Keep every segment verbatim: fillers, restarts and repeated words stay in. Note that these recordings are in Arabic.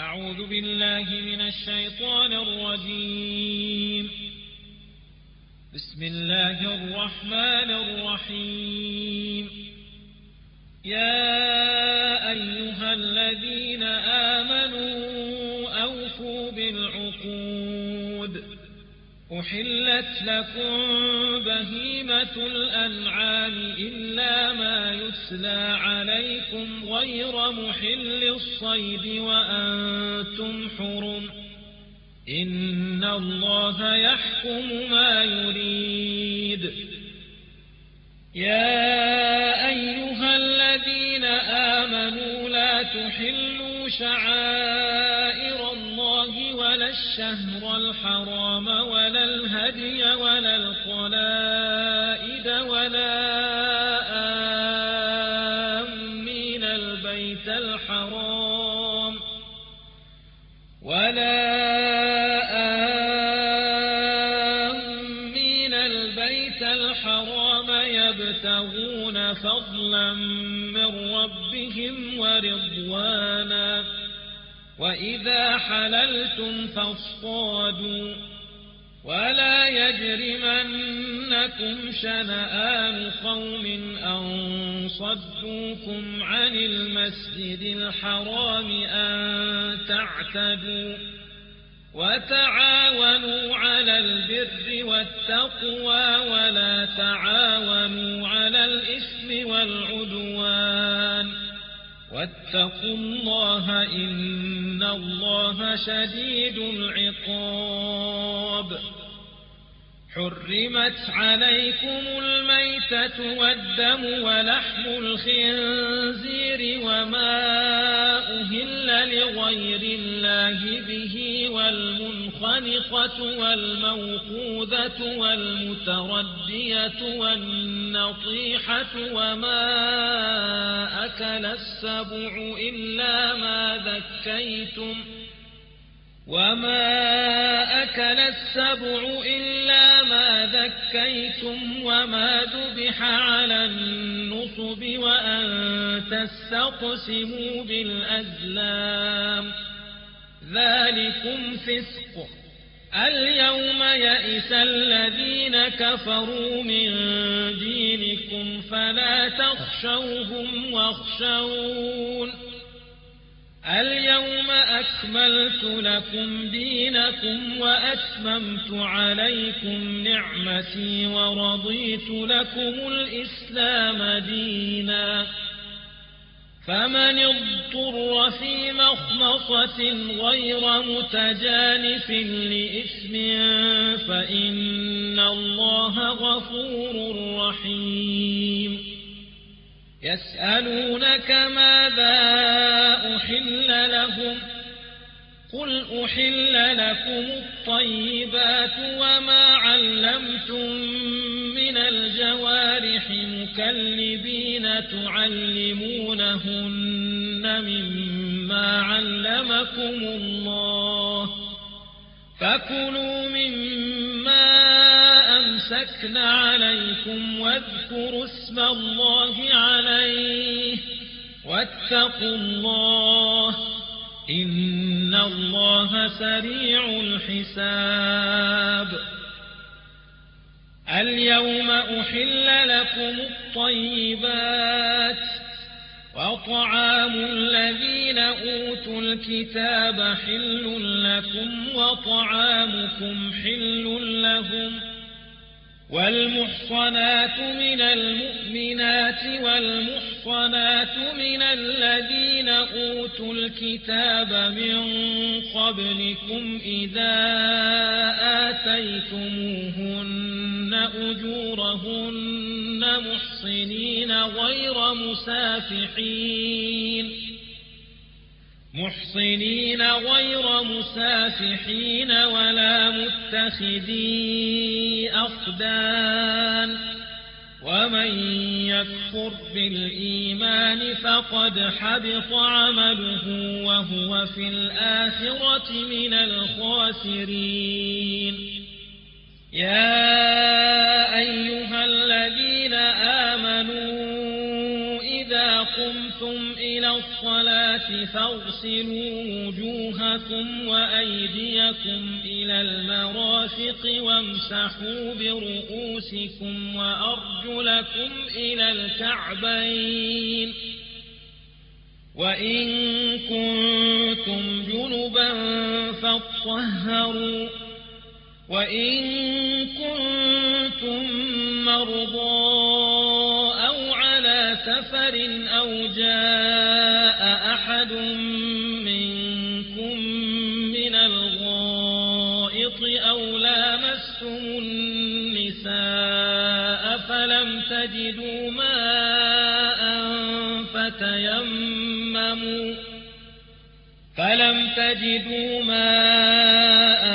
أعوذ بالله من الشيطان الرجيم. بسم الله الرحمن الرحيم. يا أيها الذين آمنوا أوفوا بالعقود. أحلت لكم بهيمة الأنعام إلا ما يتلى عليكم غير محل الصيد وأنتم حرم. إن الله يحكم ما يريد. يا أيها الذين آمنوا لا تحلوا شعائر الله ولا الشهر الحرام ولا الهدي ولا القلائد ولا آمين البيت الحرام ولا آمين البيت الحرام يبتغون فضلا من ربهم ورضوانا. وإذا حللتم فاصطادوا ولا يجرمنكم شنآن قوم أن صدوكم عن المسجد الحرام أن تعتدوا. وتعاونوا على البر والتقوى ولا تعاونوا على الإثم والعدوان. واتقوا الله إن الله شديد العقاب. حرمت عليكم الميتة والدم ولحم الخنزير وما أهل لغير الله به والمنخنقة والموقوذة والمتردية والنطيحة وما أكل السبع إلا ما ذكيتم وما أكل السبع إلا ما ذكيتم وما ذبح على النصب وأن تستقسموا بالأزلام ذلكم فسق. اليوم يئس الذين كفروا من دينكم فلا تخشوهم واخشون. اليوم أكملت لكم دينكم وأتممت عليكم نعمتي ورضيت لكم الإسلام دينا. فمن اضطر في مخمصة غير متجانف لإثم فإن الله غفور رحيم. يسألونك ماذا أحل لهم قل أحل لكم الطيبات وما علمتم من الجوارح مكلبين تعلمونهن مما علمكم الله فكلوا مما أمسكن عليكم واذكروا اسم الله عليه واتقوا الله إن الله سريع الحساب. اليوم أحل لكم الطيبات وطعام الذين أوتوا الكتاب حل لكم وطعامكم حل لهم. والمحصنات من المؤمنات والمحصنات من الذين أوتوا الكتاب من قبلكم إذا آتيتموهن أجورهن محصنين غير مسافحين محصنين غير مسافحين ولا متخذي أخدان. ومن يكفر بالإيمان فقد حبط عمله وهو في الآخرة من الخاسرين. يا أيها الذين آمنوا إذا قمتم قمتم إلى الصلاة فاغسلوا وجوهكم وأيديكم إلى المرافق وامسحوا برؤوسكم وأرجلكم إلى الكعبين وإن كنتم جنبا فاطهروا وإن كنتم مرضى أو على سفر أو جاء أحد منكم من الغائط أو لامستم النساء فلم تجدوا ماء فتيمموا فلم تجدوا ماء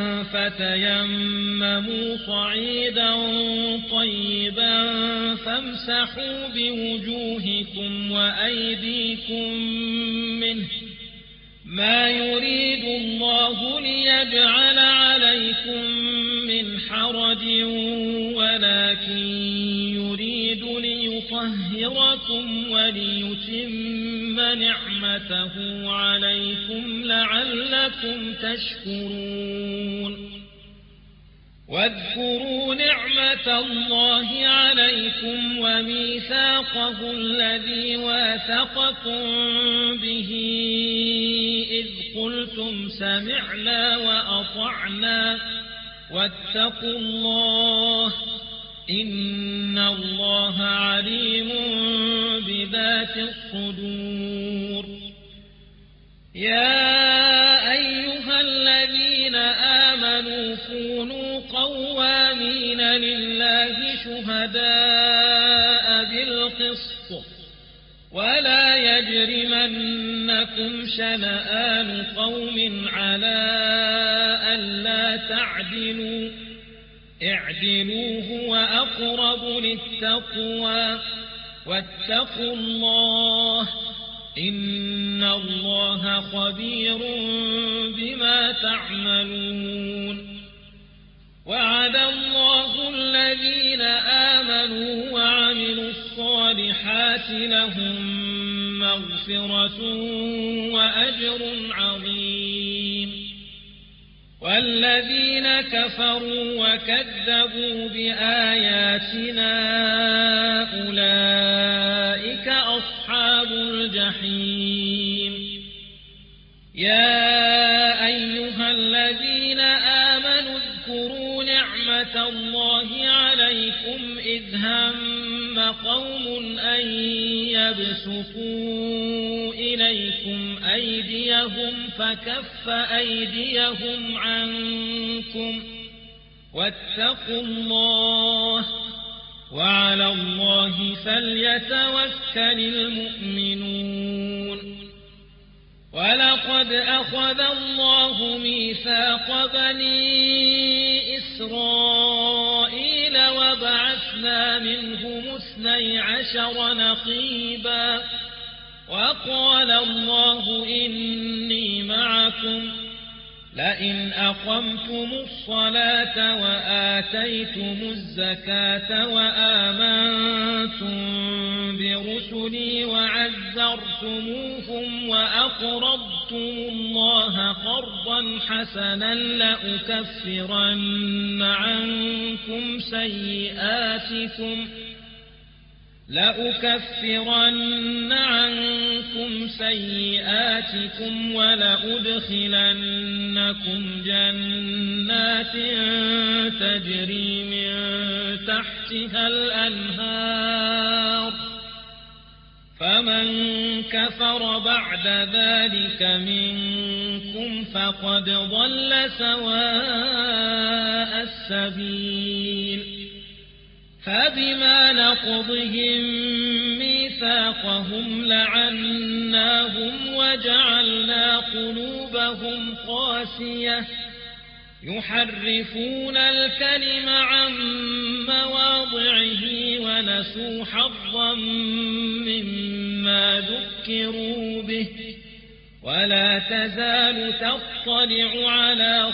فتيمموا صعيدا طيبا فامسحوا بوجوهكم وأيديكم منه ما يريد الله ليجعل عليكم من حرج ولكن يريد ليطهركم وليتم نعمته عليكم لعلكم تشكرون واذكروا نعمة الله عليكم وميثاقه الذي واثقكم به إذ قلتم سمعنا وأطعنا واتقوا الله إن الله عليم بذات الصدور يا أيها الذين آمنوا كونوا قوامين لله شهداء بالقسط ولا يجرمنكم شنآن قوم على ألا تعدلوا اعدلوا هو أقرب للتقوى واتقوا الله إن الله خبير بما تعملون وعد الله الذين آمنوا وعملوا الصالحات لهم مغفرة وأجر عظيم والذين كفروا وكذبوا بآياتنا أولئك أصحاب الجحيم يا أيها الذين آمنوا اذكروا نعمة الله عليكم إذ هم قوم أن يبسطوا إليكم أيديهم فكف أيديهم عنكم واتقوا الله وعلى الله فليتوكل المؤمنون ولقد أخذ الله ميثاق بني إسرائيل وبعثنا منهم اثني عشر نقيبا وقال الله إني معكم لئن أقمتم الصلاة وآتيتم الزكاة وآمنتم برسلي وعزرتموهم وأقرضتم الله قرضا حسنا لأكفرن عنكم سيئاتكم لأكفرن عنكم سيئاتكم ولأدخلنكم جنات تجري من تحتها الأنهار فمن كفر بعد ذلك منكم فقد ضل سواء السبيل فبما نقضهم ميثاقهم لعناهم وجعلنا قلوبهم قاسية يحرفون الكلم عن مواضعه ونسوا حظا مما ذكروا به ولا تزال تطلع على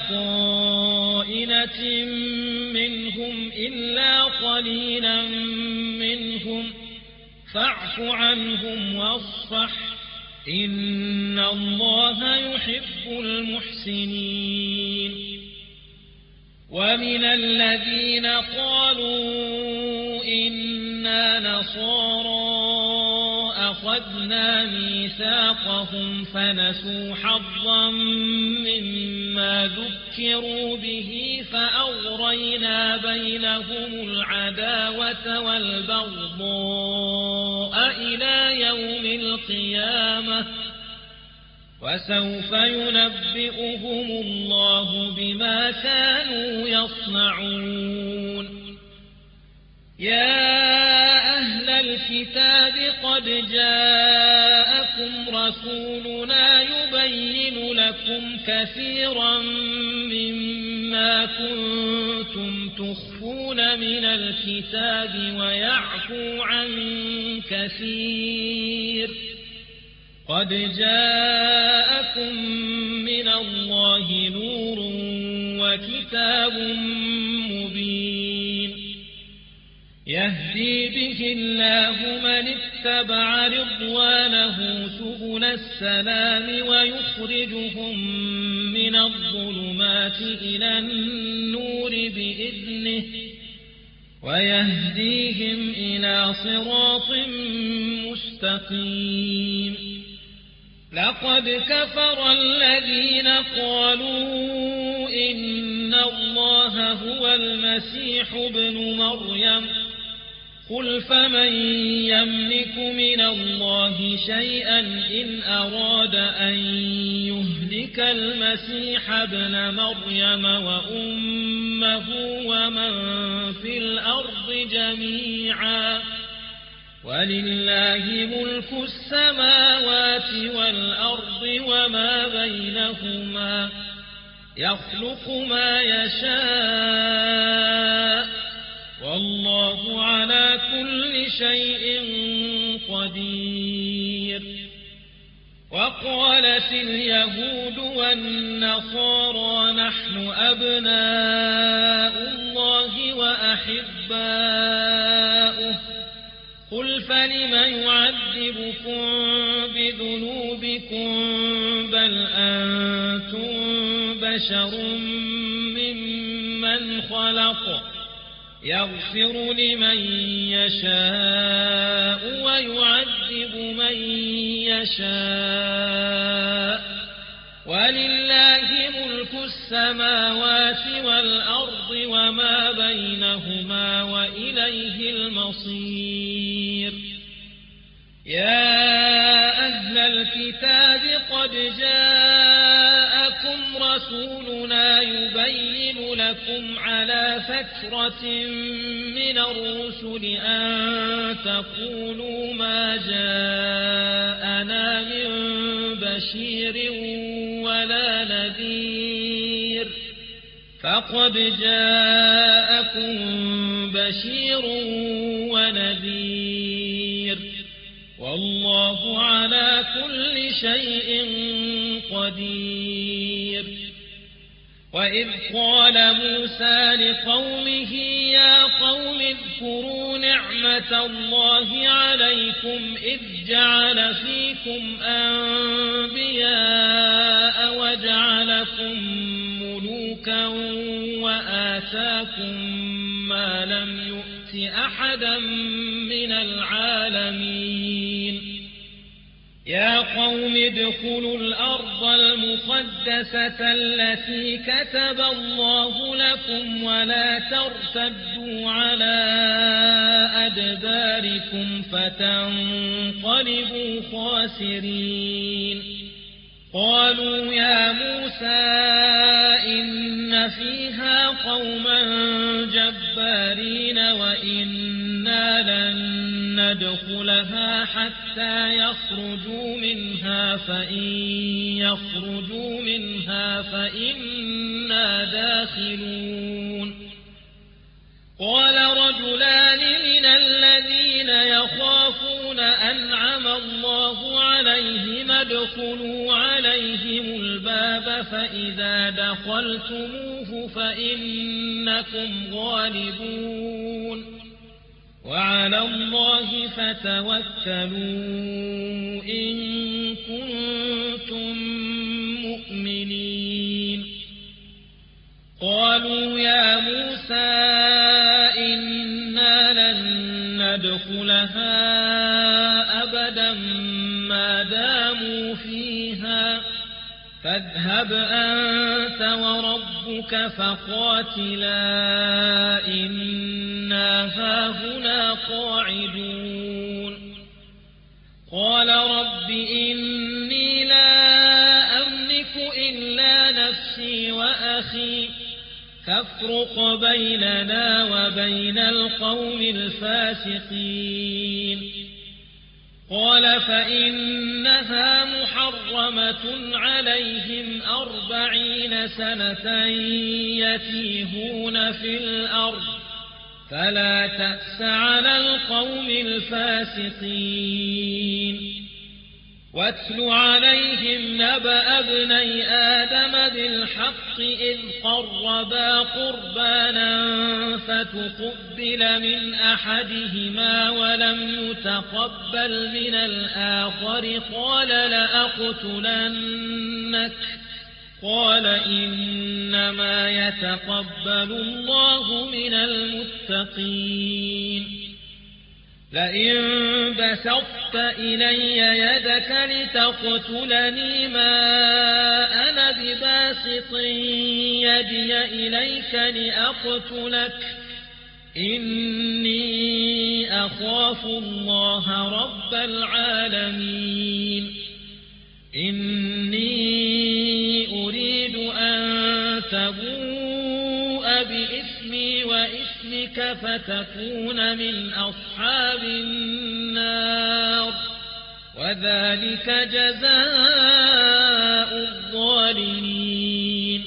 خائنة منهم إلا قليلا منهم فاعف عنهم واصفح إن الله يحب المحسنين. ومن الذين قالوا إنا نصارى أخذنا ميثاقهم فنسوا حظا مما ذكروا به فأغرينا بينهم العداوة والبغضاء إلى يوم القيامة وسوف ينبئهم الله بما كانوا يصنعون. يا أهل الكتاب قد جاءكم رسولنا يبين لكم كثيرا مما كنتم تخفون من الكتاب ويعفو عن كثير. قد جاءكم من الله نور وكتاب مبين يهدي به الله من اتبع رضوانه سبل السلام ويخرجهم من الظلمات إلى النور بإذنه ويهديهم إلى صراط مستقيم. لقد كفر الذين قالوا إن الله هو المسيح ابن مريم قل فمن يملك من الله شيئا إن أراد أن يهلك المسيح ابن مريم وأمه ومن في الأرض جميعا ولله ملك السماوات والأرض وما بينهما يخلق ما يشاء والله على كل شيء قدير. وقالت اليهود والنصارى نحن أبناء الله وأحباؤه قل فلم يعذبكم بذنوبكم بل أنتم بشر ممن خلق يغفر لمن يشاء ويعذب من يشاء ولله ملك السماوات والأرض وما بينهما وإليه المصير. يا أهل الكتاب قد جاءكم رسولنا يبين لكم على فترة من الرسل أن تقولوا ما جاءنا من بشير ولا نذير فقد جاءكم بشير ونذير والله على كل شيء قدير. وإذ قال موسى لقومه يا قوم اذكروا نعمة الله عليكم إذ جعل فيكم أنبياء وجعلكم ملوكا وآتاكم ما لم يؤت أحدا من العالمين. يا قوم ادخلوا الأرض المقدسة التي كتب الله لكم ولا ترتدوا على أدباركم فتنقلبوا خاسرين. قالوا يا موسى إن فيها قوما جبارين وإنا لن ندخلها حتى يخرجوا منها فإن يخرجوا منها فإنا داخلون. قال رجلان من الذين يخافون أنعم الله عليهم ادخلوا عليهم الباب فإذا دخلتموه فإنكم غالبون وعلى الله فتوكلوا إن كنتم مؤمنين قالوا يا موسى إنا لن ندخلها أبدا ما داموا فيها فاذهب أنت وربك فقاتلا إنا هاهنا قاعدون قال رب إني لا أملك إلا نفسي وأخي فافرق بيننا وبين القوم الفاسقين قال فإنها محرمة عليهم أربعين سنة يتيهون في الأرض فلا تأس على القوم الفاسقين واتل عليهم نبأ ابني آدم بالحق إذ قربا قربانا فتقبل من أحدهما ولم يتقبل من الآخر قال لأقتلنك قال إنما يتقبل الله من المتقين لئن بسطت إلي يدك لتقتلني ما أنا بباسط يدي إليك لأقتلك إني أخاف الله رب العالمين إني أريد أن تبوء بإثمي وإثمك فتكون من أصحاب النار وذلك جزاء الظالمين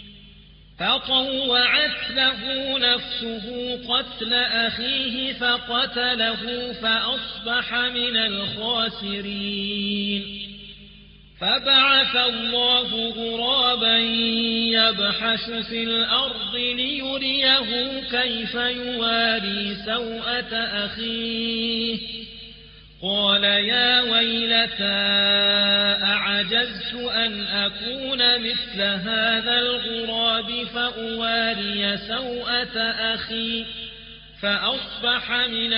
فطوعت له نفسه قتل أخيه فقتله فأصبح من الخاسرين فبعث الله غرابا يبحث في الأرض ليريه كيف يواري سوءة أخيه قال يا ويلتى أعجزت أن أكون مثل هذا الغراب فأواري سوءة أخي فأصبح من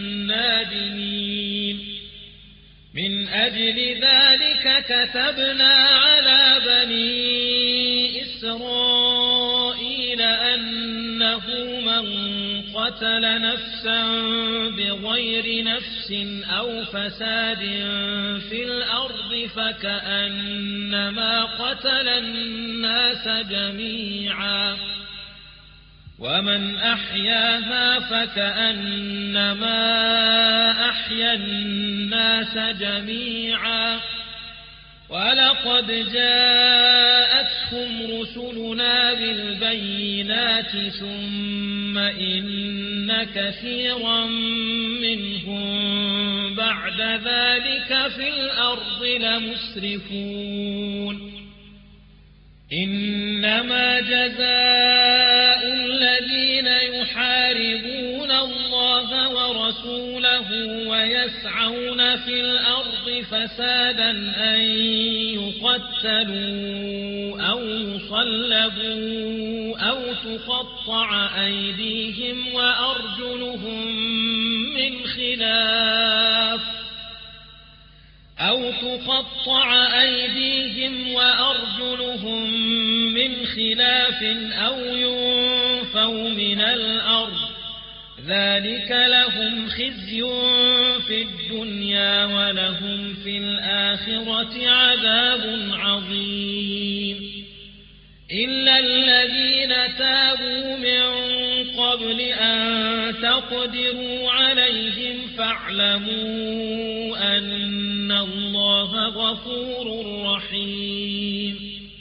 النادمين من أجل ذلك كتبنا على بني إسرائيل أنه من قتل نفسا بغير نفس أو فساد في الأرض فكأنما قتل الناس جميعا ومن أحياها فكأنما أحيا الناس جميعا ولقد جاءتهم رسلنا بالبينات ثم إن كثيرا منهم بعد ذلك في الأرض لمسرفون إنما جزاء الذين يحاربون الله ورسوله ويسعون في الأرض فسادا أن يقتلوا أو يصلبوا أو تقطع أيديهم وأرجلهم من خلاف أو تقطع أيديهم وأرجلهم من خلاف أو ينفوا من الأرض ذلك لهم خزي في الدنيا ولهم في الآخرة عذاب عظيم إلا الذين تابوا من قبل أن تقدروا عليهم فاعلموا أن الله غفور رحيم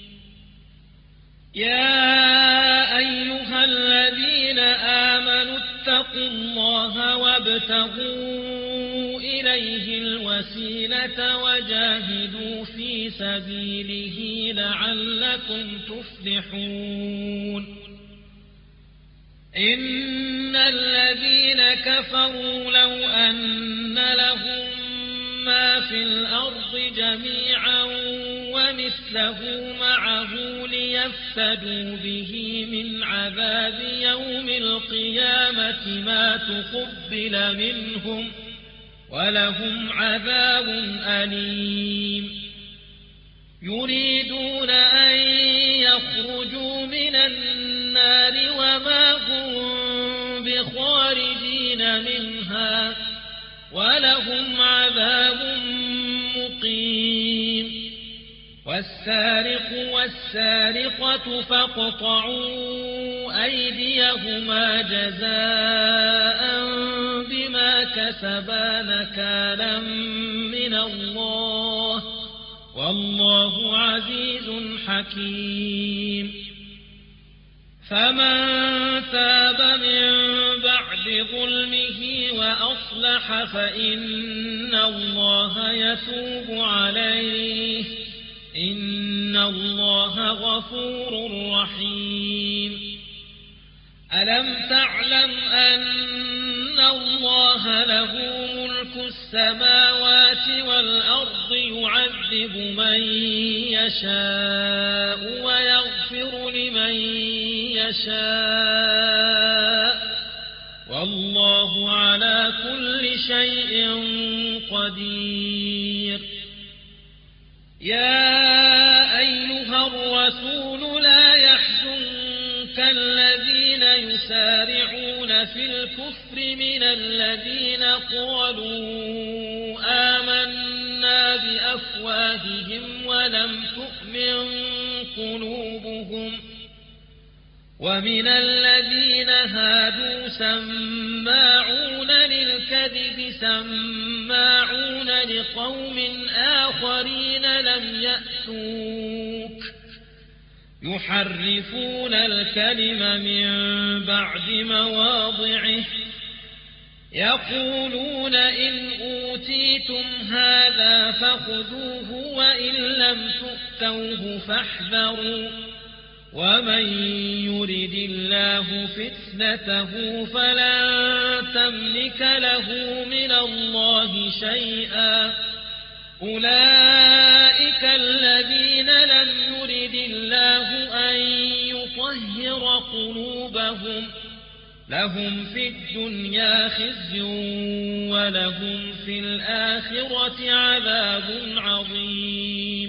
يا أيها الذين آمنوا اتقوا الله وابتغوا إليه الوسيلة وجاهدوا في سبيله لعلكم تفلحون إن الذين كفروا لو أن لهم ما في الأرض جميعا ومثله معه ليفتدوا به من عذاب يوم القيامة ما تقبل منهم ولهم عذاب أليم يريدون أن يخرجوا من النار وما هم بخارجين منها ولهم عذاب مقيم والسارق والسارقة فاقطعوا أيديهما جزاء بما كسبا نكالا من الله والله عزيز حكيم فمن تاب من بعد ظلمه وأصلح فإن الله يتوب عليه إن الله غفور رحيم ألم تعلم أن الله له ملك السماوات والأرض يعذب من يشاء ويغفر لمن يشاء والله على كل شيء قدير يا أيها الرسول لا يحزنك الذين يسارعون في الكفر من الذين قالوا آمنا بأفواههم ولم تؤمن قلوبهم ومن الذين هادوا سماعون للكذب سماعون لقوم آخرين لم يأتوك يحرفون الكلم من بعد مواضعه يقولون إن أوتيتم هذا فخذوه وإن لم تؤتوه فاحذروا ومن يرد الله فتنته فلن تملك له من الله شيئا أولئك الذين لم يرد الله أن يطهر قلوبهم لهم في الدنيا خزي ولهم في الآخرة عذاب عظيم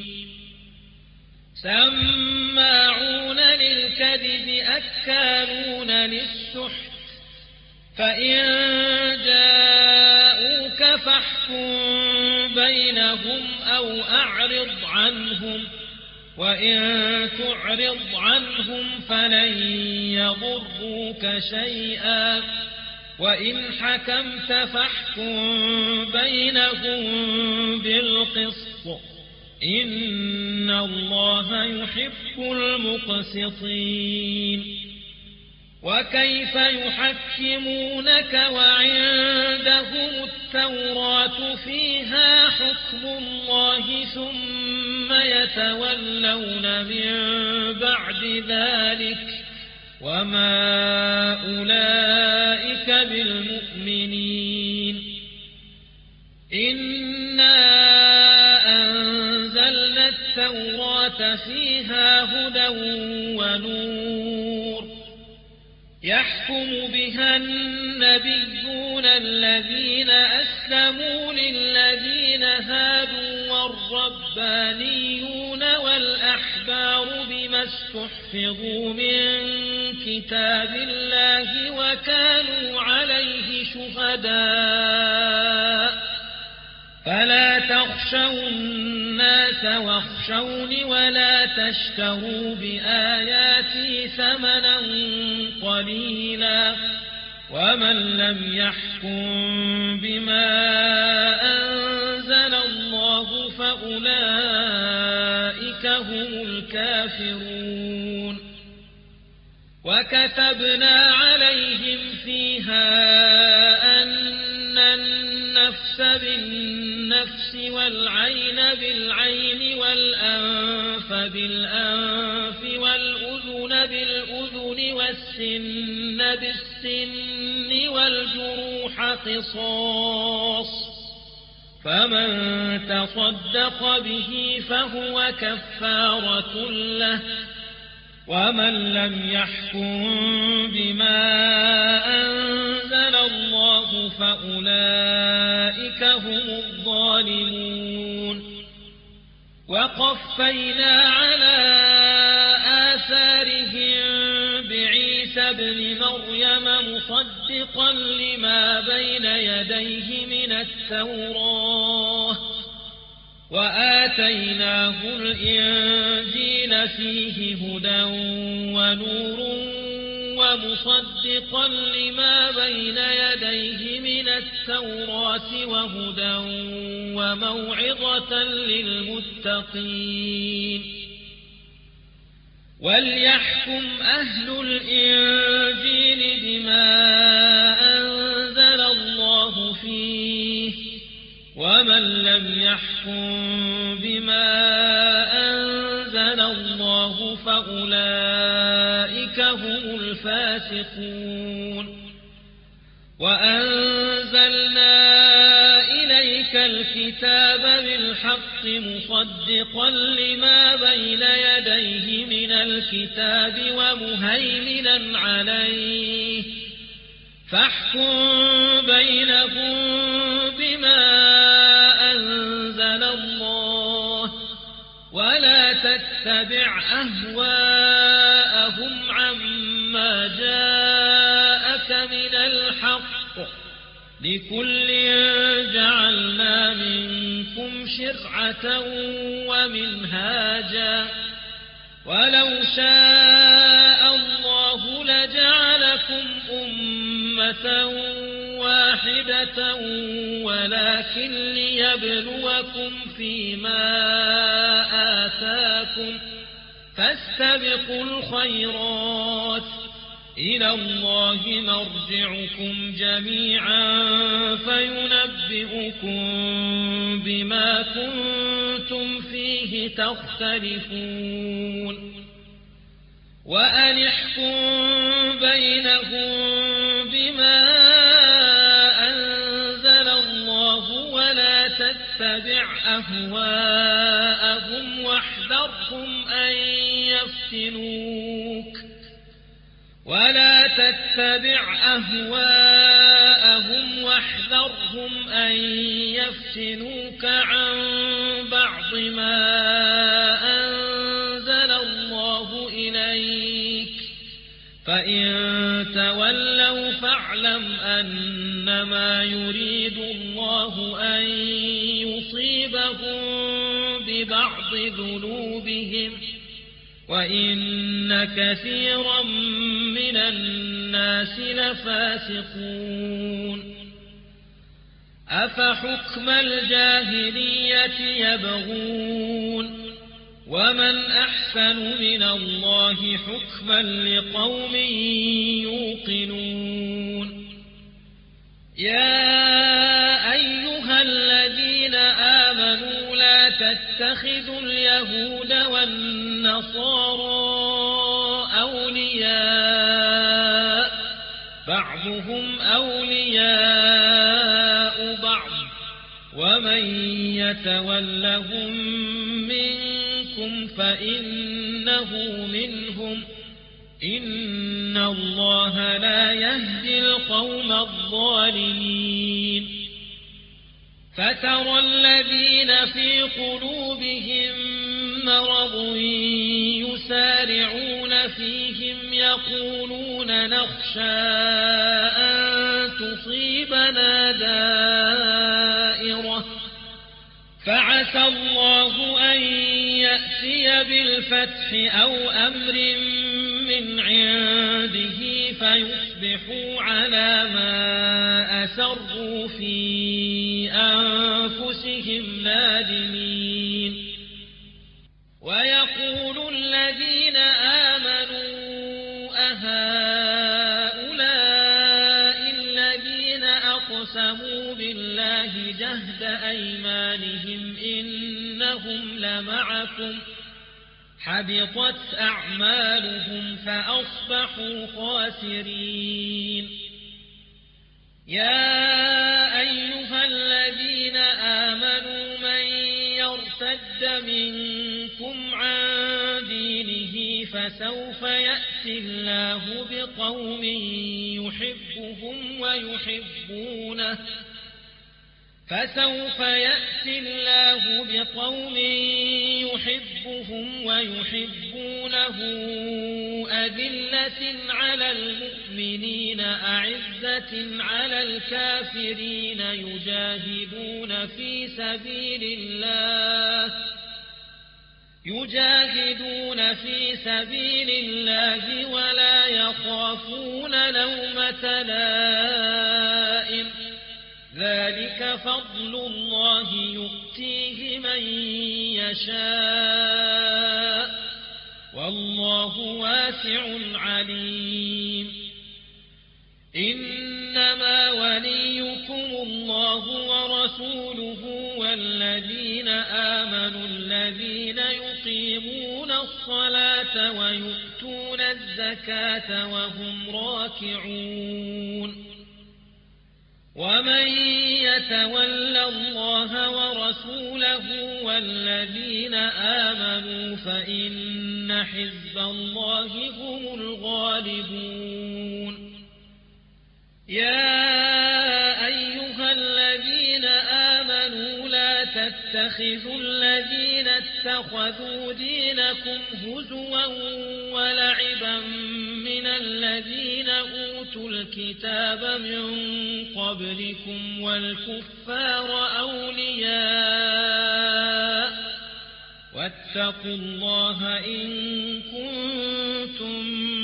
سماعون للكذب أكالون للسحت فإن جاءوك فاحكم بينهم أو أعرض عنهم وإن تعرض عنهم فلن يضروك شيئا وإن حكمت فاحكم بينهم بالقسط إن الله يحب المقسطين وكيف يحكمونك وعندهم التوراة فيها حكم الله ثم يتولون من بعد ذلك وما أولئك بالمؤمنين إنا أنزلنا التوراة فيها هدى ونور يحكم بها النبيون الذين أسلموا للذين هادوا والربانيون والأحبار بما استحفظوا من كتاب الله وكانوا عليه شهداء فلا تخشوا الناس واخشوني ولا تشتروا بآياتي ثمنا قليلا ومن لم يحكم بما أنزل الله فأولئك هم الكافرون وكتبنا عليهم فيها أن النفس بالنفس والعين بالعين والأنف بالأنف والأذن بالأذن السن بالسن والجروح قصاص فمن تصدق به فهو كفارة له ومن لم يحكم بما أنزل الله فأولئك هم الظالمون وقفينا على آثارهم بعيسى ابن مريم مصدقا لما بين يديه من التوراة وآتيناه الإنجيل فيه هدى ونور ومصدقا لما بين يديه من التوراة وهدى وموعظة للمتقين وليحكم أهل الإنجيل بما أنزل الله فيه ومن لم يحكم بما أنزل الله فأولئك هم الفاسقون وأنزلنا إليك الكتاب بالحق مصدقا لما بين يديه من الكتاب ومهيمنا عليه فاحكم بينهم بما أنزل الله ولا تتبع أهواءهم عما جاءك من الحق لكل جعلنا منكم شرعة ومنهاجا ولو شاء الله لجعلكم أمة واحدة ولكن ليبلوكم فيما آتاكم فاستبقوا الخيرات إلى الله مرجعكم جميعا فينبئكم بما كنتم فيه تختلفون وأن احكم بينهم بما أنزل الله ولا تتبع أهواءهم واحذرهم أن يفتنوك ولا تتبع أهواءهم واحذرهم أن يفتنوك عن بعض ما أنزل الله إليك فإن تولوا فاعلم أنما يريد الله أن يصيبهم ببعض ذنوبهم وإن كثيرا من الناس لفاسقون أفحكم الجاهلية يبغون ومن أحسن من الله حكما لقوم يوقنون يا أيها الذين آمنوا لا تتخذوا اليهود والنصارى أولياء بعضهم أولياء بعض ومن يتولهم منكم فإنه منهم إن الله لا يهدي القوم الظالمين فترى الذين في قلوبهم مرض يسارعون فيهم يقولون نخشى أن تصيبنا دائرة فعسى الله أن يأتي بالفتح أو أمر من عنده فيصبحوا على ما أسروا في أنفسهم نادمين ويقول الذين آمنوا أهؤلاء الذين أقسموا بالله جهد أيمانهم إنهم لمعكم حبطت أعمالهم فأصبحوا خاسرين. يا أيها الذين آمنوا من يرتد منكم عن دينه فسوف يأتي الله بقوم يحبهم ويحبونه فسوف يأتي الله بقوم يحبهم ويحبونه أذلة على المؤمنين أعزة على الكافرين يجاهدون في سبيل الله يجاهدون في سبيل الله ولا يخافون لومة لائم ذلك فضل الله يؤتيه من يشاء والله واسع عليم. إنما وليكم الله ورسوله والذين آمنوا الذين يقيمون الصلاة ويؤتون الزكاة وهم راكعون. ومن يتول الله ورسوله والذين آمنوا فإن حزب الله هم الغالبون. يا أيها الذين آمنوا لا تتخذوا الذين اتخذوا دينكم هزوا ولعبا من الذين أوتوا الكتاب من قبلكم والكفار أولياء واتقوا الله إن كنتم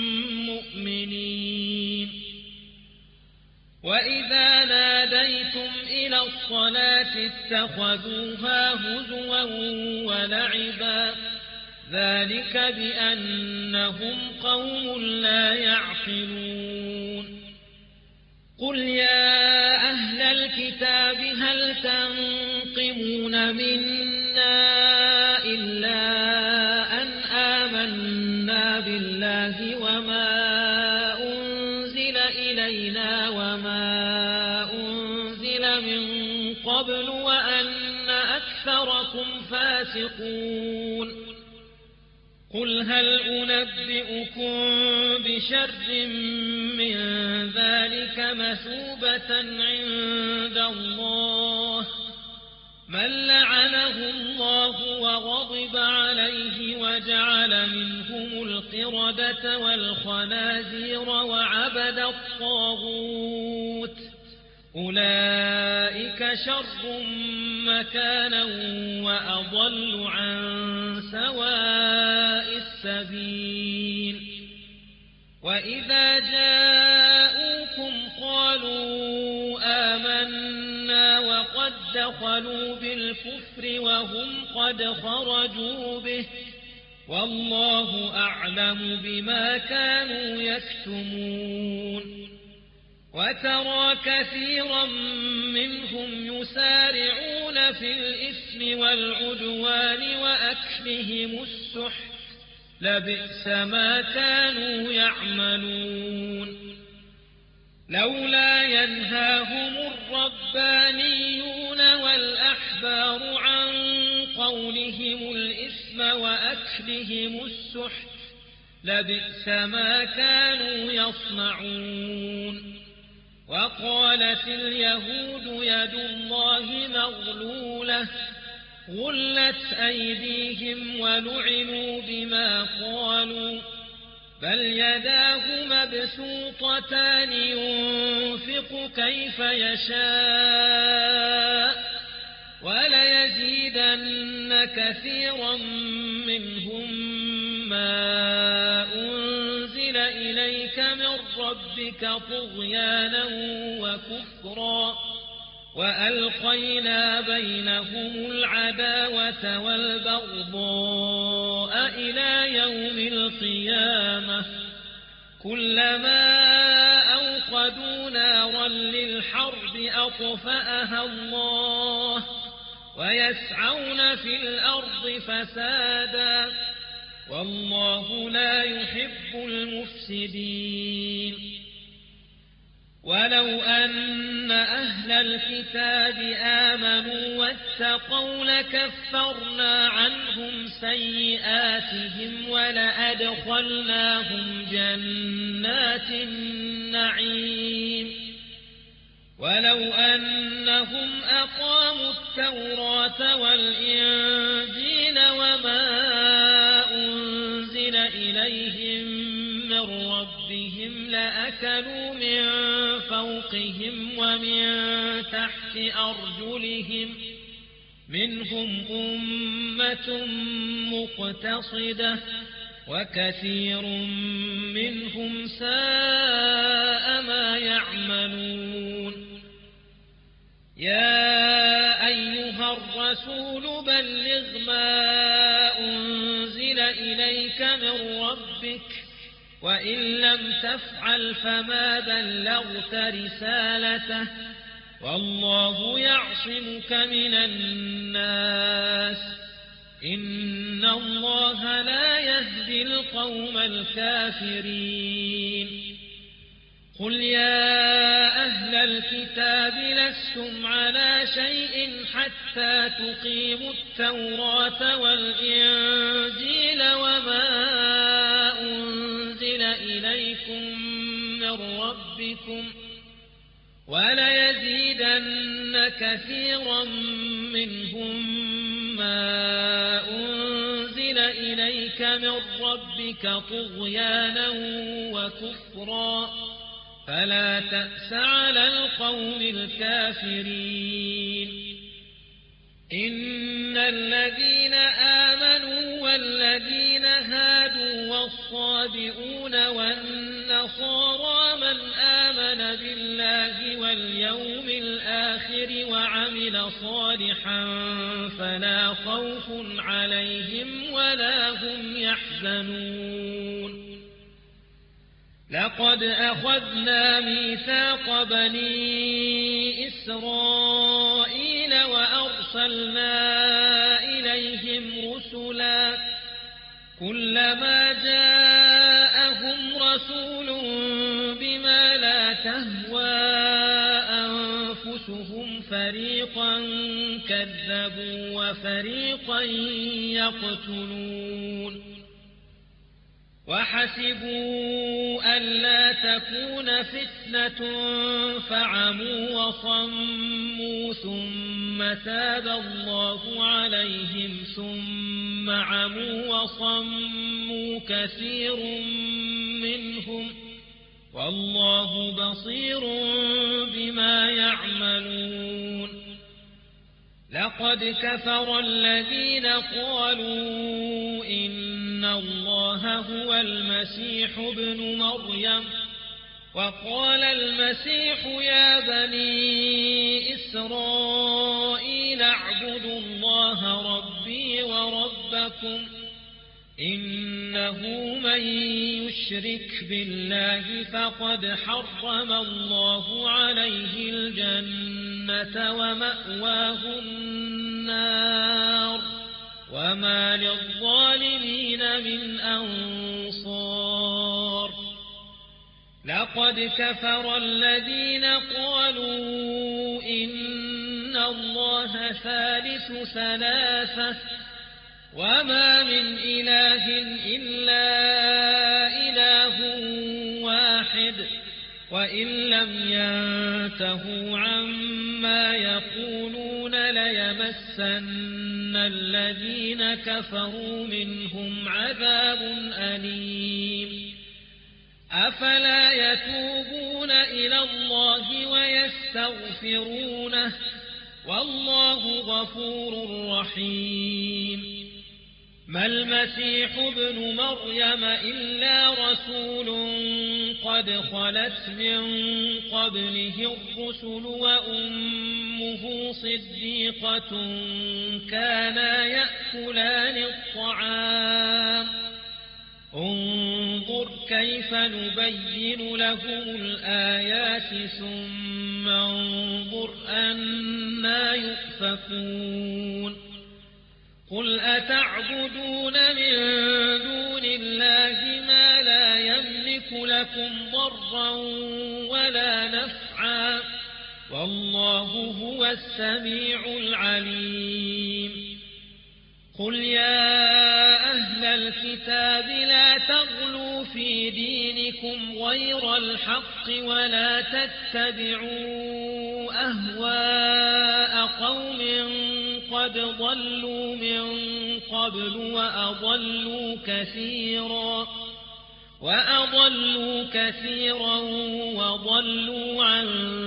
مؤمنين. وإذا ناديتم إلى الصلاة اتخذوها هزوا ولعبا ذلك بأنهم قوم لا يعقلون. قل يا أهل الكتاب هل تنقمون منا إلا أن آمنا بالله وما أنزل إلينا وما أنزل من قبل وأن أكثركم فاسقون. قل هل أنبئكم بشر من ذلك مثوبة عند الله من لعنه الله وغضب عليه وجعل منهم القردة والخنازير وعبد الطاغوت أولئك شر مكانا وأضل عن سواء السبيل. وإذا جاءوكم قالوا آمنا وقد دخلوا بالكفر وهم قد خرجوا به والله أعلم بما كانوا يكتمون. وترى كثيرا منهم يسارعون في الإثم والعدوان وأكلهم السحت لبئس ما كانوا يعملون. لولا ينهاهم الربانيون والأحبار عن قولهم الإثم وأكلهم السحت لبئس ما كانوا يصنعون. وقالت اليهود يد الله مغلولة غلت أيديهم ولعنوا بما قالوا بل يداه مبسوطتان ينفق كيف يشاء وليزيدن كثيرا منهم ما أنزل إليك من ربك طغيانا وكفرا وألقينا بينهم العداوة والبغضاء إلى يوم القيامة كلما أوقدوا نارا للحرب أطفأها الله ويسعون في الأرض فسادا والله لا يحب المفسدين ولو أن أهل الكتاب آمنوا واتقوا لكفرنا عنهم سيئاتهم ولأدخلناهم جنات النعيم ولو أنهم أقاموا التوراة والإنجيل وما أنزل إليهم من ربهم لأكلوا من فوقهم ومن تحت أرجلهم منهم أمة مقتصدة وكثير منهم ساء ما يعملون يا أيها الرسول بلغ ما أنزل إليك من ربك وإن لم تفعل فما بلغت رسالته والله يعصمك من الناس إن الله لا يهدي القوم الكافرين قل يا أهل الكتاب لستم على شيء حتى تقيموا التوراة والإنجيل وما أنزل إليكم من ربكم وليزيدن كثيرا منهم ما أنزل إليك من ربك طغيانا وكفرا فلا تأس على القوم الكافرين إن الذين آمنوا والذين هادوا والصابئون والنصارى من آمن بالله واليوم الآخر وعمل صالحا فلا خوف عليهم ولا هم يحزنون لقد أخذنا ميثاق بني إسرائيل وأرسلنا إليهم رسلا كلما جاءهم رسول بما لا تهوى أنفسهم فريقا كذبوا وفريقا يقتلون وحسبوا ألا تكون فتنة فعموا وصموا ثم تاب الله عليهم ثم عموا وصموا كثير منهم والله بصير بما يعملون لقد كفر الذين قالوا إن الله هو المسيح ابن مريم وقال المسيح يا بني إسرائيل اعبدوا الله ربي وربكم إنه من يشرك بالله فقد حرم الله عليه الجنة ومأواه النار وما للظالمين من أنصار لقد كفر الذين قالوا إن الله ثالث ثلاثة وما من إله إلا إله واحد وإن لم ينتهوا عما يقولون ليمسن الذين كفروا منهم عذاب أليم أفلا يتوبون إلى الله ويستغفرونه والله غفور رحيم ما المسيح ابن مريم إلا رسول قد خلت من قبله الرسل وأمه صديقة كانا يأكلان الطعام انظر كيف نبين لهم الآيات ثم انظر أنا يؤفكون قل أتعبدون من دون الله ما لا يملك لكم ضرا ولا نفعا والله هو السميع العليم قل يا أهل الكتاب لا تغلوا في دينكم غير الحق ولا تتبعوا أهواء قوم قد ضلوا من قبل وأضلوا كثيرا وأضلوا كثيرا وضلوا عن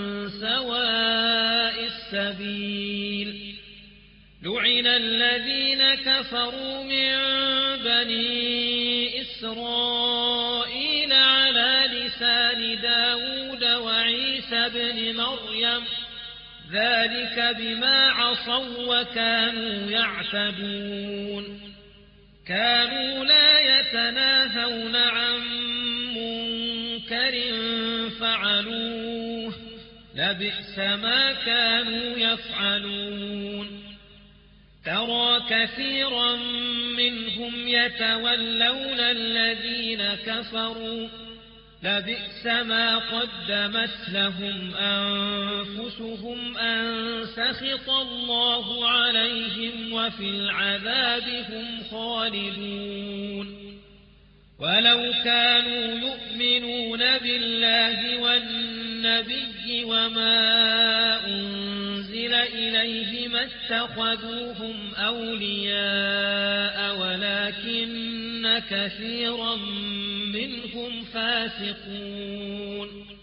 سواء السبيل لعن الذين كفروا من بني إسرائيل على لسان داود وعيسى بن مريم ذلك بما عصوا وكانوا يعتدون كانوا لا يتناهون عن منكر فعلوه لبئس ما كانوا يفعلون ترى كثيرا منهم يتولون الذين كفروا لبئس ما قدمت لهم أنفسهم أن سخط الله عليهم وفي العذاب هم خالدون ولو كانوا يؤمنون بالله والنبي وما أنزل إليه ما اتخذوهم أولياء ولكن كثيرا منهم فاسقون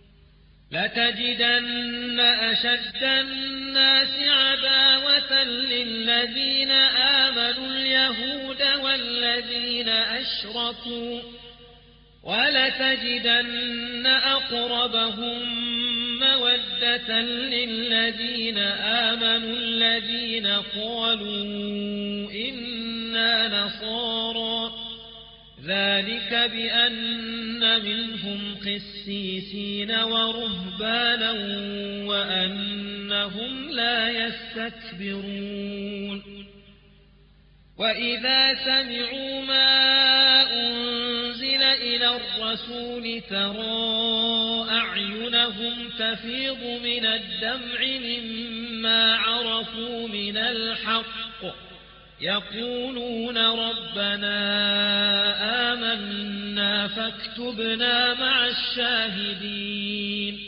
لتجدن أشد الناس عداوة للذين آمنوا اليهود والذين أشركوا ولتجدن أقربهم مودة للذين آمنوا الذين قالوا إنا نصارى ذلك بأن منهم قسيسين ورهبانا وأنهم لا يستكبرون وإذا سمعوا ما أنزل إلى الرسول ترى أعينهم تفيض من الدمع مما عرفوا من الحق يقولون ربنا آمنا فاكتبنا مع الشاهدين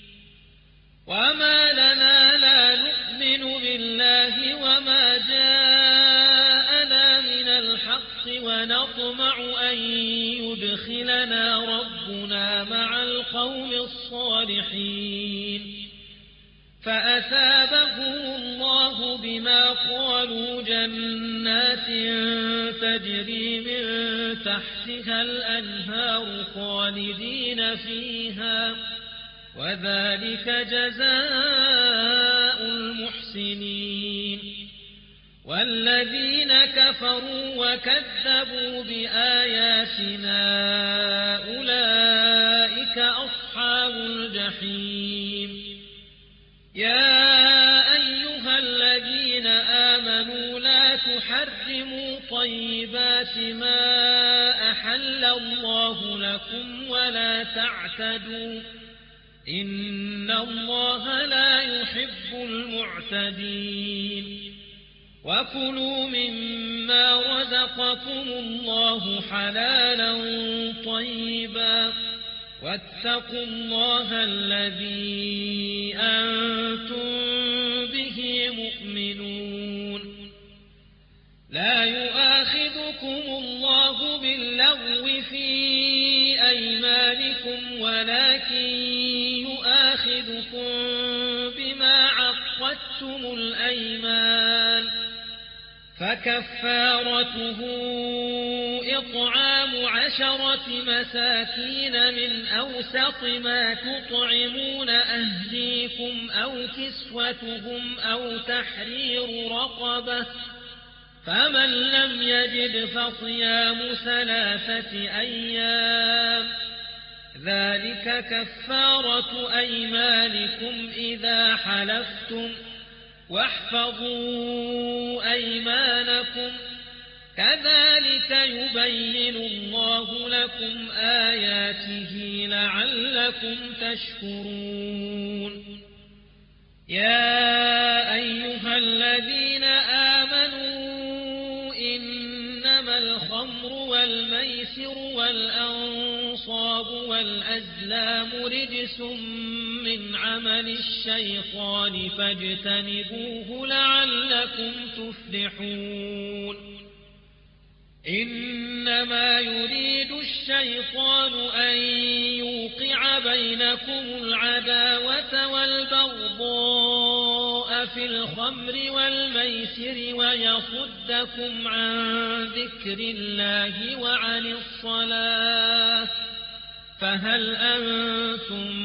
وما لنا لا نؤمن بالله وما جاءنا من الحق ونطمع أن يدخلنا ربنا مع القوم الصالحين فأثابهم الله بما قالوا جنات تجري من تحتها الأنهار خالدين فيها وذلك جزاء المحسنين والذين كفروا وكذبوا بآياتنا أولئك أصحاب الجحيم يا أيها الذين آمنوا لا تحرموا طيبات ما أحل الله لكم ولا تعتدوا إن الله لا يحب المعتدين وكلوا مما رزقكم الله حلالا طيبا واتقوا الله الذي أنتم به مؤمنون لا يؤاخذكم الله باللغو في أيمانكم ولكن يؤاخذكم بما عقدتم الأيمان فكفارته إطعام عشرة مساكين من أوسط ما تطعمون أهليكم أو كسوتهم أو تحرير رقبة فمن لم يجد فصيام ثلاثة أيام ذلك كفارة أيمانكم إذا حلفتم واحفظوا أيمانكم كذلك يبين الله لكم آياته لعلكم تشكرون يا أيها الذين آمنوا إنما الخمر والميسر والأنصاب والأزلام رجس من عمل الشيطان فاجتنبوه لعلكم تفلحون إنما يريد الشيطان أن يوقع بينكم العداوة والبغضاء في الخمر والميسر ويصدكم عن ذكر الله وعن الصلاة فهل أنتم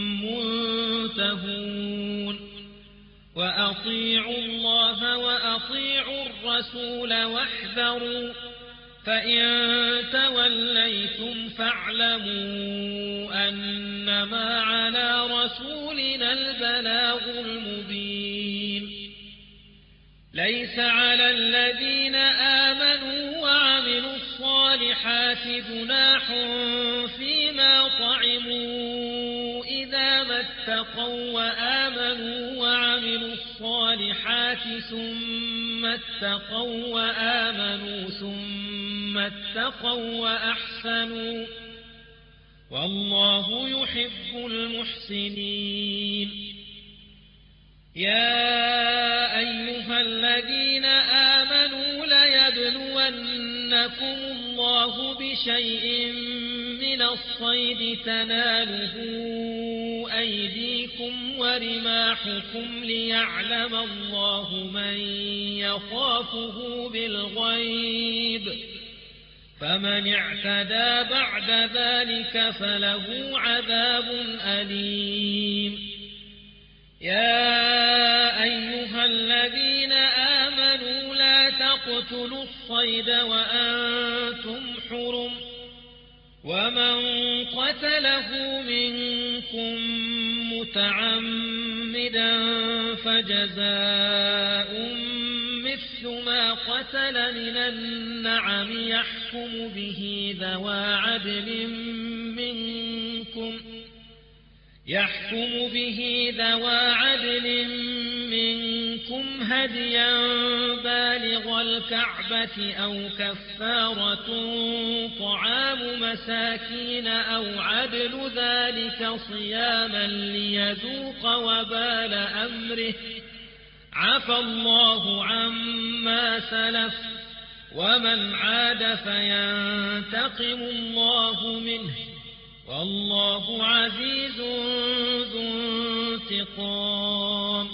منتهون وأطيعوا الله وأطيعوا الرسول واحذروا فإن توليتم فاعلموا أنما على رسولنا البلاغ المبين ليس على الذين آمنوا وعملوا الصالحات جناح فيما طعموا إذا ما اتقوا وآمنوا وعملوا الصالحات ثم اتقوا وآمنوا ثم اتقوا وأحسنوا والله يحب المحسنين يا أيها الذين آمنوا ليبلونكم الله بشيء من الصيد تناله أيديكم ورماحكم ليعلم الله من يخافه بالغيب فمن اعتدى بعد ذلك فله عذاب أليم يا أيها الذين آمنوا لا تقتلوا الصيد وأنتم حرم ومن قتله منكم متعمدا فجزاء مثل ما قتل من النعم يحكم به ذوى عدل منكم يحكم به ذوى عدل منكم هديا بالغ الكعبة أو كفارة طعام مساكين أو عدل ذلك صياما ليذوق وبال أمره عفى الله عما سلف ومن عاد فينتقم الله منه والله عزيز ذو انتقام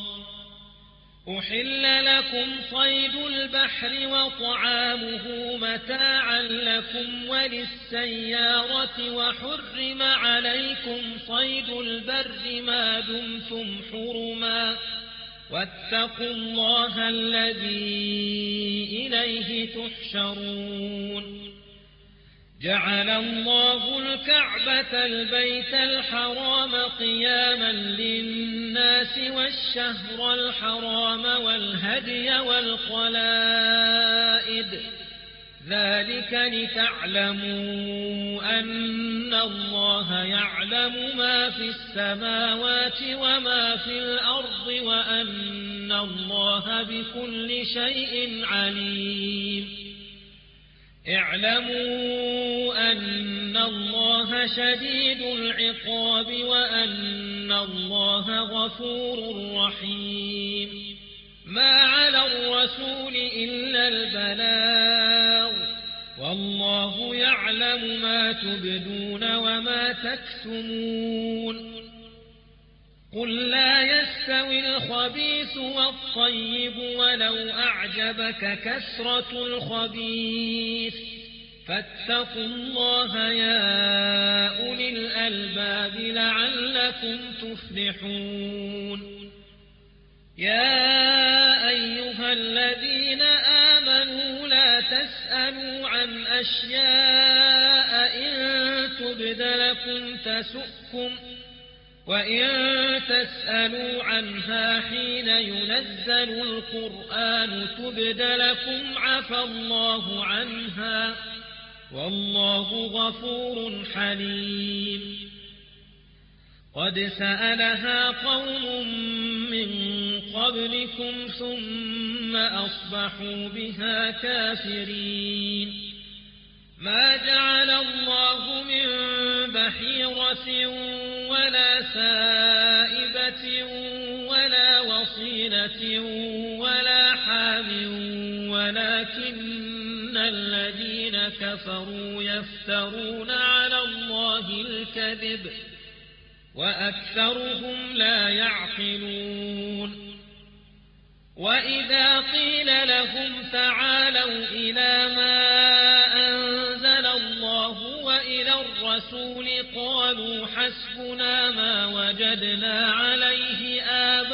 أحل لكم صيد البحر وطعامه متاعا لكم وللسيارة وحرم عليكم صيد البر ما دمتم حرما واتقوا الله الذي إليه تحشرون جعل الله الكعبة البيت الحرام قياما للناس والشهر الحرام والهدي والقلائد ذلك لتعلموا أن الله يعلم ما في السماوات وما في الأرض وأن الله بكل شيء عليم اعلموا أن الله شديد العقاب وأن الله غفور رحيم ما على الرسول إلا البلاغ والله يعلم ما تبدون وما تكتمون قل لا يستوي الخبيث والطيب ولو أعجبك كثرة الخبيث فاتقوا الله يا أولي الألباب لعلكم تفلحون يا أيها الذين آمنوا لا تسألوا عن أشياء إن تبد لكم تسؤكم وإن تسألوا عنها حين ينزل القرآن تبد لكم عفى الله عنها والله غفور حليم قد سألها قوم من قبلكم ثم أصبحوا بها كافرين ما جعل الله من بحيرة ولا سائبة ولا وصيلة ولا حام ولكن الذين كفروا يفترون على الله الكذب وأكثرهم لا يعقلون وإذا قيل لهم تعالوا إلى ما أنزل الله وإلى الرسول قالوا حسبنا ما وجدنا عليه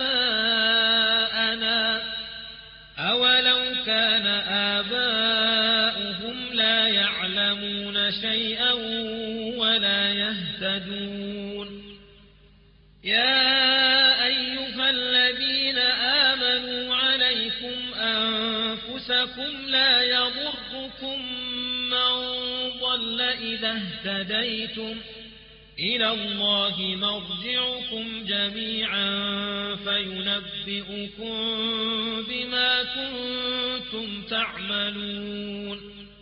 آباءنا أولو كان آباؤهم لا يعلمون شيئا ولا يهتدون يا أيها الذين آمنوا عليكم أنفسكم لا يضركم من ضل إذا اهتديتم إلى الله مرجعكم جميعا فينبئكم بما كنتم تعملون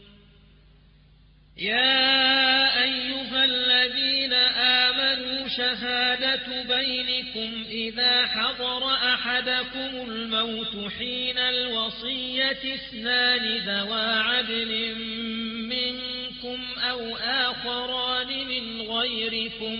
يا أيها الذين آمنوا شهادة بينكم إذا حضر أحدكم الموت حين الوصية اثنان ذوى عدل منكم أو آخران من غيركم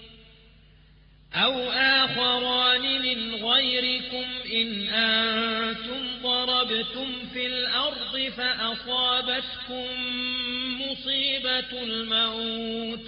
أو آخران من غيركم إن أنتم ضربتم في الأرض فأصابتكم مصيبة الموت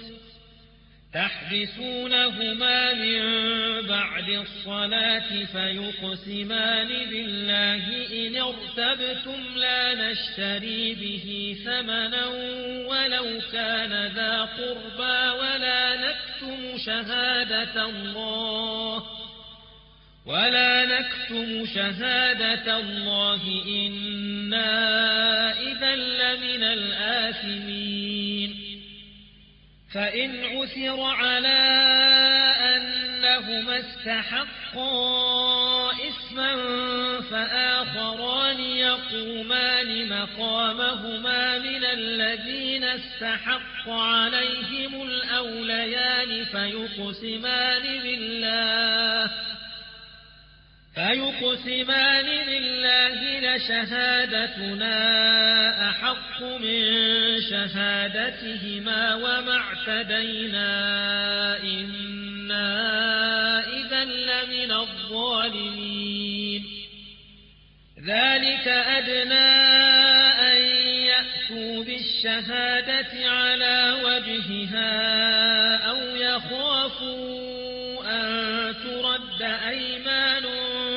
تحبسونهما من بعد الصلاة فيقسمان بالله إن ارتبتم لا نشتري به ثمنا ولو كان ذا قربى ولا نكتم شهادة الله ولا نكتم شهادة الله إنا إذا لمن الآثمين فإن عثر على أنهما استحقا إثما فآخران يقومان مقامهما من الذين استحق عليهم الأوليان فيقسمان بالله فيقسمان بالله لشهادتنا أحق من شهادتهما وما اعتدينا إنا إذا لمن الظالمين ذلك أدنى أن يأتوا بالشهادة على وجهها أو يخافوا أن ترد أيمان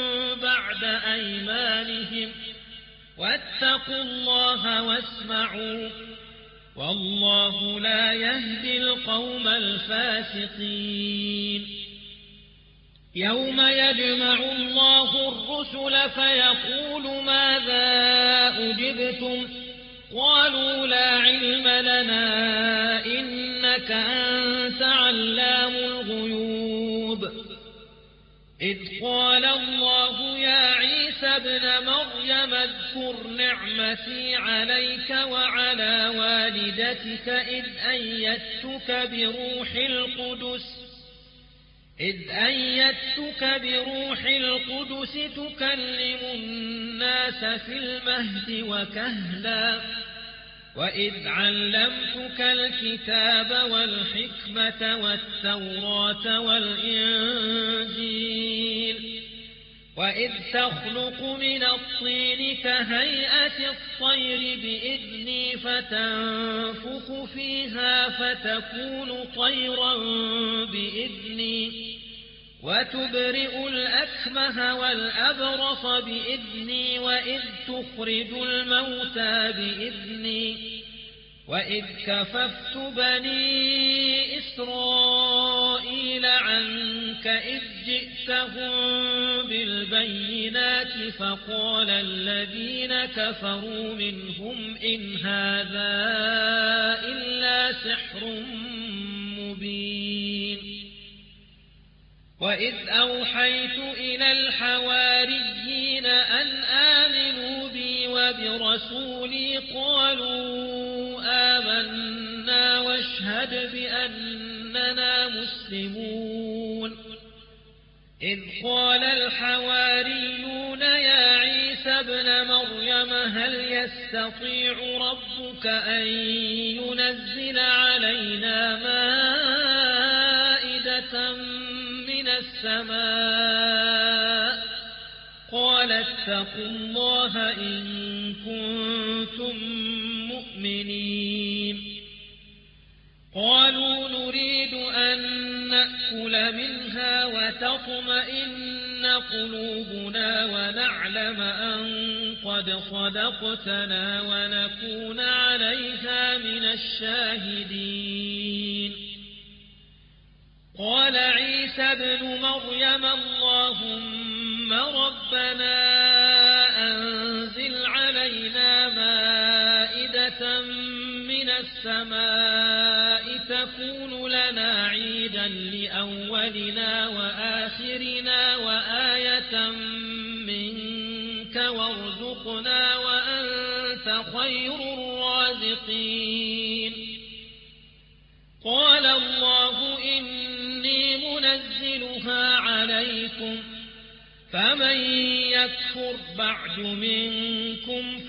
أيمانهم واتقوا الله واسمعوا والله لا يهدي القوم الفاسقين يوم يجمع الله الرسل فيقول ماذا أجبتم قالوا لا علم لنا إنك أنت علام الغيوب إذ قال الله يا عيسى ابن مريم اذكر نعمتي عليك وعلى والدتك إذ أيدتك بروح القدس إذ أيدتك بروح القدس تكلم الناس في المهد وكهلا وإذ علمتك الكتاب والحكمة والتوراة والإنجيل وإذ تخلق من الطين كهيئة الطير بإذني فتنفخ فيها فتكون طيرا بإذني وتبرئ الأكمه والأبرص بإذني وإذ تخرج الموتى بإذني وإذ كففت بني إسرائيل ليضل عنك إذ جئتهم بالبينات فقال الذين كفروا منهم إن هذا إلا سحر مبين وإذ أوحيت إلى الحواريين أن آمنوا بي وبرسولي قالوا آمنا واشهد بأننا مسلمون إذ قال الحواريون يا عيسى ابن مريم هل يستطيع ربك أن ينزل علينا مائدة من السماء قال اتقوا الله إن كنتم مؤمنين قالوا نريد أن نأكل منها وتطمئن قلوبنا ونعلم أن قد صدقتنا ونكون عليها من الشاهدين قال عيسى ابن مريم اللهم ربنا أنزل علينا مائدة من السماء تكون لنا عيدا لأولنا وآخرنا وآية منك وارزقنا وأنت خير الرازقين قال الله إني منزلها عليكم فمن يكفر بعد منكم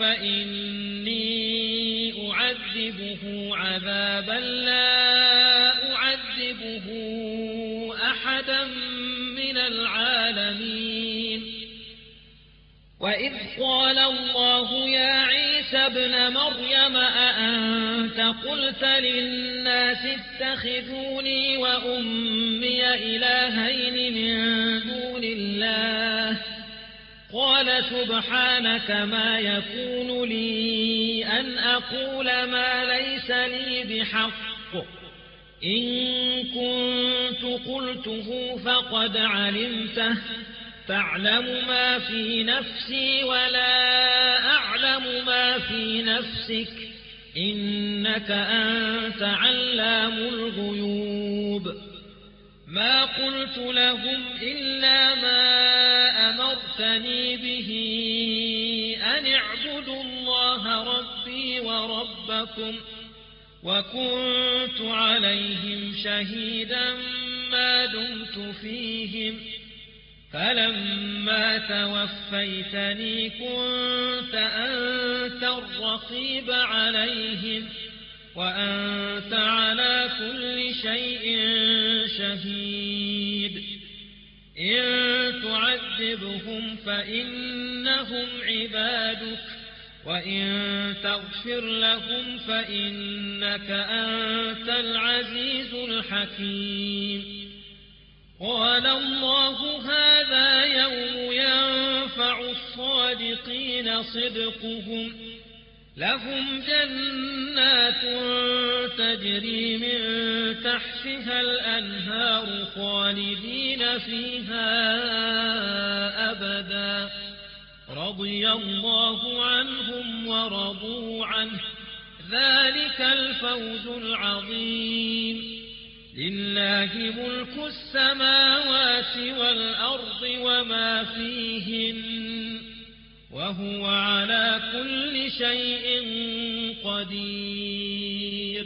فإني أعذبه عذابا لا أعذبه أحدا من العالمين وإذ قال الله يا عيسى ابن مريم أأنت قلت للناس اتخذوني وأمي إلهين من دون الله قال سبحانك ما يكون لي أن أقول ما ليس لي بحق إن كنت قلته فقد علمته تعلم ما في نفسي ولا أعلم ما في نفسك إنك أنت علام الغيوب ما قلت لهم إلا ما أمرتني به أن اعبدوا الله ربي وربكم وكنت عليهم شهيدا ما دمت فيهم فلما توفيتني كنت أنت الرقيب عليهم وأنت على كل شيء شهيد إن تعذبهم فإنهم عبادك وإن تغفر لهم فإنك أنت العزيز الحكيم قال الله هذا يوم ينفع الصادقين صدقهم لهم جنات تجري من تحتها الأنهار خالدين فيها أبدا رضي الله عنهم ورضوا عنه ذلك الفوز العظيم لله ملك السماوات والأرض وما فيهن وهو على كل شيء قدير